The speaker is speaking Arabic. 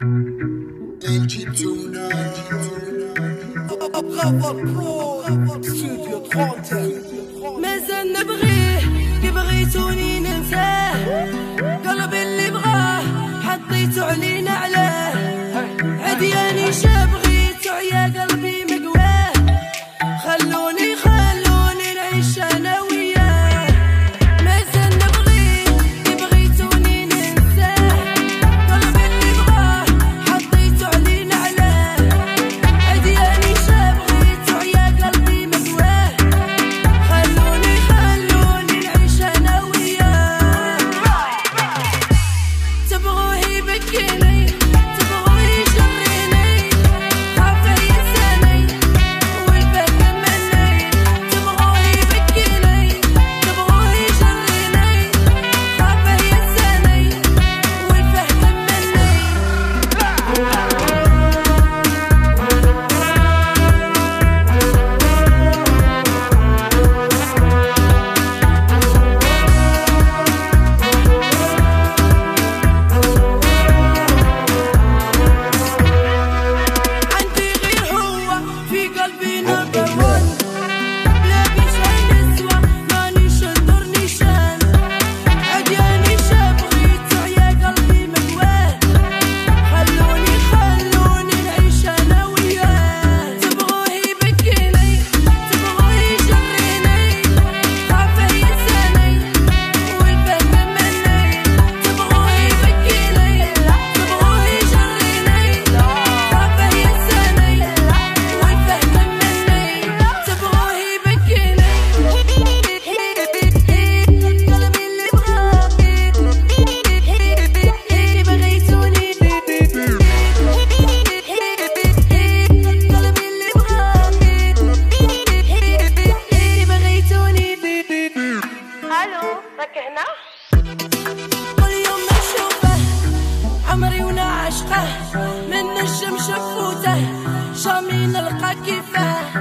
مازال نبغيه كي بغيتوني ننساه، قلبي اللي بغاه حطيتو علينا علاه، عدياني شا بغيتو يا قلبي مقواه، خلوني نعيش انا وياه. مازال نبغيه كي بغيتوني ننساه، قلبي اللي بغاه حطيتو علينا علاه، عدياني شا بغيتو يا قلبي مقواه، خلوني نعيش انا وياه. تبغوه يبكيني تبغوه يجريني، خافه ينساني والفهم مني، تبغوه يبكيني تبغوه يجريني، خافه ينساني والفهم مني. عندي غير هو في قلبي نمبر ون، بلاقي شي نسوى مانيش ندور نيشان، عدياني شا بغيتو يا قلبي مقواه، خلوني نعيش انا وياه. تبغوه يبكيني تبغوه يجريني، خافه ينساني والفهم مني، تبغوه يبكيني تبغوه يجريني، خافه ينساني والفهم مني، تبغوه يبكيني قلبي اللي بغاه اللي بغيتوني، قلبي اللي بغاه اللي بغيتوني. الو راك هنا؟ كل يوم نشوفه عمري ونعشقه، من نجم شفوته جامي نلقى كيفاه.